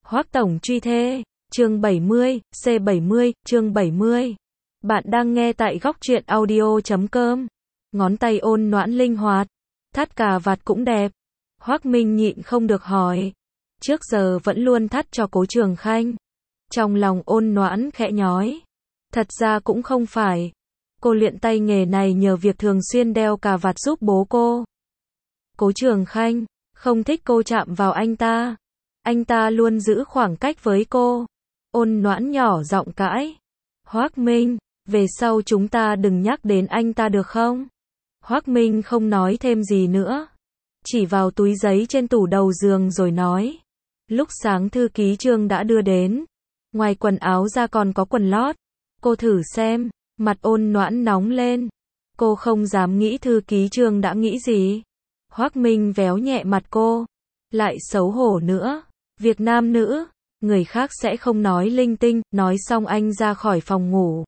Hoắc tổng truy thê, chương 70, C70, chương 70. Bạn đang nghe tại góc truyện audio.com. Ngón tay ôn noãn linh hoạt, thắt cà vạt cũng đẹp. Hoắc Minh nhịn không được hỏi. Trước giờ vẫn luôn thắt cho Cố Trường Khanh. Trong lòng ôn noãn khẽ nhói. Thật ra cũng không phải. Cô luyện tay nghề này nhờ việc thường xuyên đeo cà vạt giúp bố cô. Cố Trường Khanh không thích cô chạm vào anh ta. Anh ta luôn giữ khoảng cách với cô. Ôn noãn nhỏ giọng cãi. Hoắc Minh, về sau chúng ta đừng nhắc đến anh ta được không? Hoắc Minh không nói thêm gì nữa. Chỉ vào túi giấy trên tủ đầu giường rồi nói. Lúc sáng thư ký Trương đã đưa đến. Ngoài quần áo ra còn có quần lót. Cô thử xem. Mặt ôn noãn nóng lên. Cô không dám nghĩ thư ký Trương đã nghĩ gì. Hoắc Minh véo nhẹ mặt cô. Lại xấu hổ nữa. Việc nam nữ, người khác sẽ không nói linh tinh. Nói xong anh ra khỏi phòng ngủ.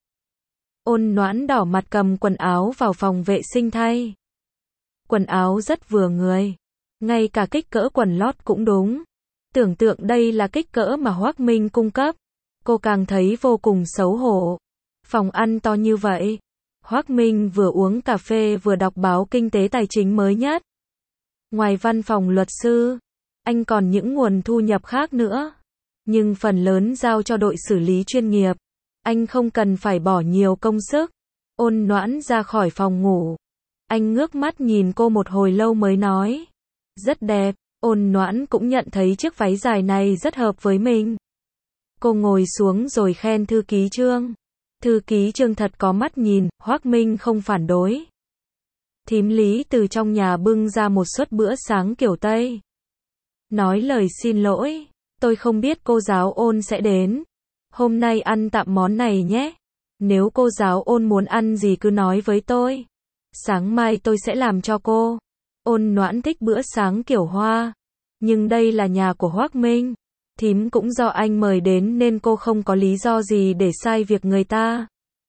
Ôn noãn đỏ mặt cầm quần áo vào phòng vệ sinh thay. Quần áo rất vừa người. Ngay cả kích cỡ quần lót cũng đúng. Tưởng tượng đây là kích cỡ mà Hoắc Minh cung cấp. Cô càng thấy vô cùng xấu hổ. Phòng ăn to như vậy. Hoắc Minh vừa uống cà phê vừa đọc báo kinh tế tài chính mới nhất. Ngoài văn phòng luật sư, anh còn những nguồn thu nhập khác nữa. Nhưng phần lớn giao cho đội xử lý chuyên nghiệp. Anh không cần phải bỏ nhiều công sức. Ôn noãn ra khỏi phòng ngủ. Anh ngước mắt nhìn cô một hồi lâu mới nói. Rất đẹp. Ôn noãn cũng nhận thấy chiếc váy dài này rất hợp với mình. Cô ngồi xuống rồi khen thư ký Trương. Thư ký Trương thật có mắt nhìn. Hoắc Minh không phản đối. Thím Lý từ trong nhà bưng ra một suất bữa sáng kiểu Tây. Nói lời xin lỗi. Tôi không biết cô giáo Ôn sẽ đến. Hôm nay ăn tạm món này nhé. Nếu cô giáo Ôn muốn ăn gì cứ nói với tôi. Sáng mai tôi sẽ làm cho cô. Ôn noãn thích bữa sáng kiểu Hoa. Nhưng đây là nhà của Hoắc Minh. Thím cũng do anh mời đến nên cô không có lý do gì để sai việc người ta.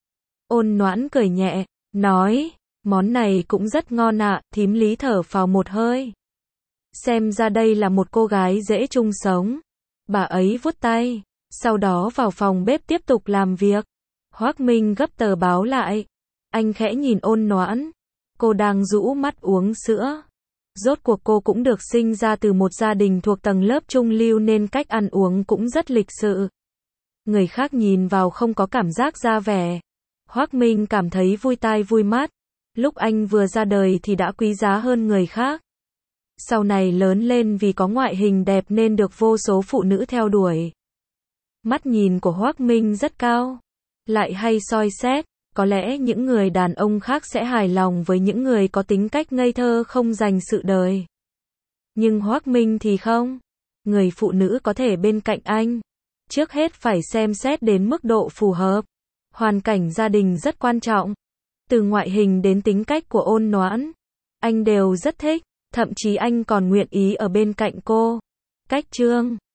Ôn noãn cười nhẹ, nói, món này cũng rất ngon ạ. Thím Lý thở phào một hơi. Xem ra đây là một cô gái dễ chung sống. Bà ấy vuốt tay, sau đó vào phòng bếp tiếp tục làm việc. Hoắc Minh gấp tờ báo lại. Anh khẽ nhìn ôn noãn. Cô đang rũ mắt uống sữa. Rốt cuộc cô cũng được sinh ra từ một gia đình thuộc tầng lớp trung lưu nên cách ăn uống cũng rất lịch sự. Người khác nhìn vào không có cảm giác ra vẻ. Hoắc Minh cảm thấy vui tai vui mắt. Lúc anh vừa ra đời thì đã quý giá hơn người khác. Sau này lớn lên vì có ngoại hình đẹp nên được vô số phụ nữ theo đuổi. Mắt nhìn của Hoắc Minh rất cao. Lại hay soi xét. Có lẽ những người đàn ông khác sẽ hài lòng với những người có tính cách ngây thơ không dành sự đời. Nhưng Hoắc Minh thì không. Người phụ nữ có thể bên cạnh anh. Trước hết phải xem xét đến mức độ phù hợp. Hoàn cảnh gia đình rất quan trọng. Từ ngoại hình đến tính cách của ôn noãn. Anh đều rất thích. Thậm chí anh còn nguyện ý ở bên cạnh cô. Cách Trương.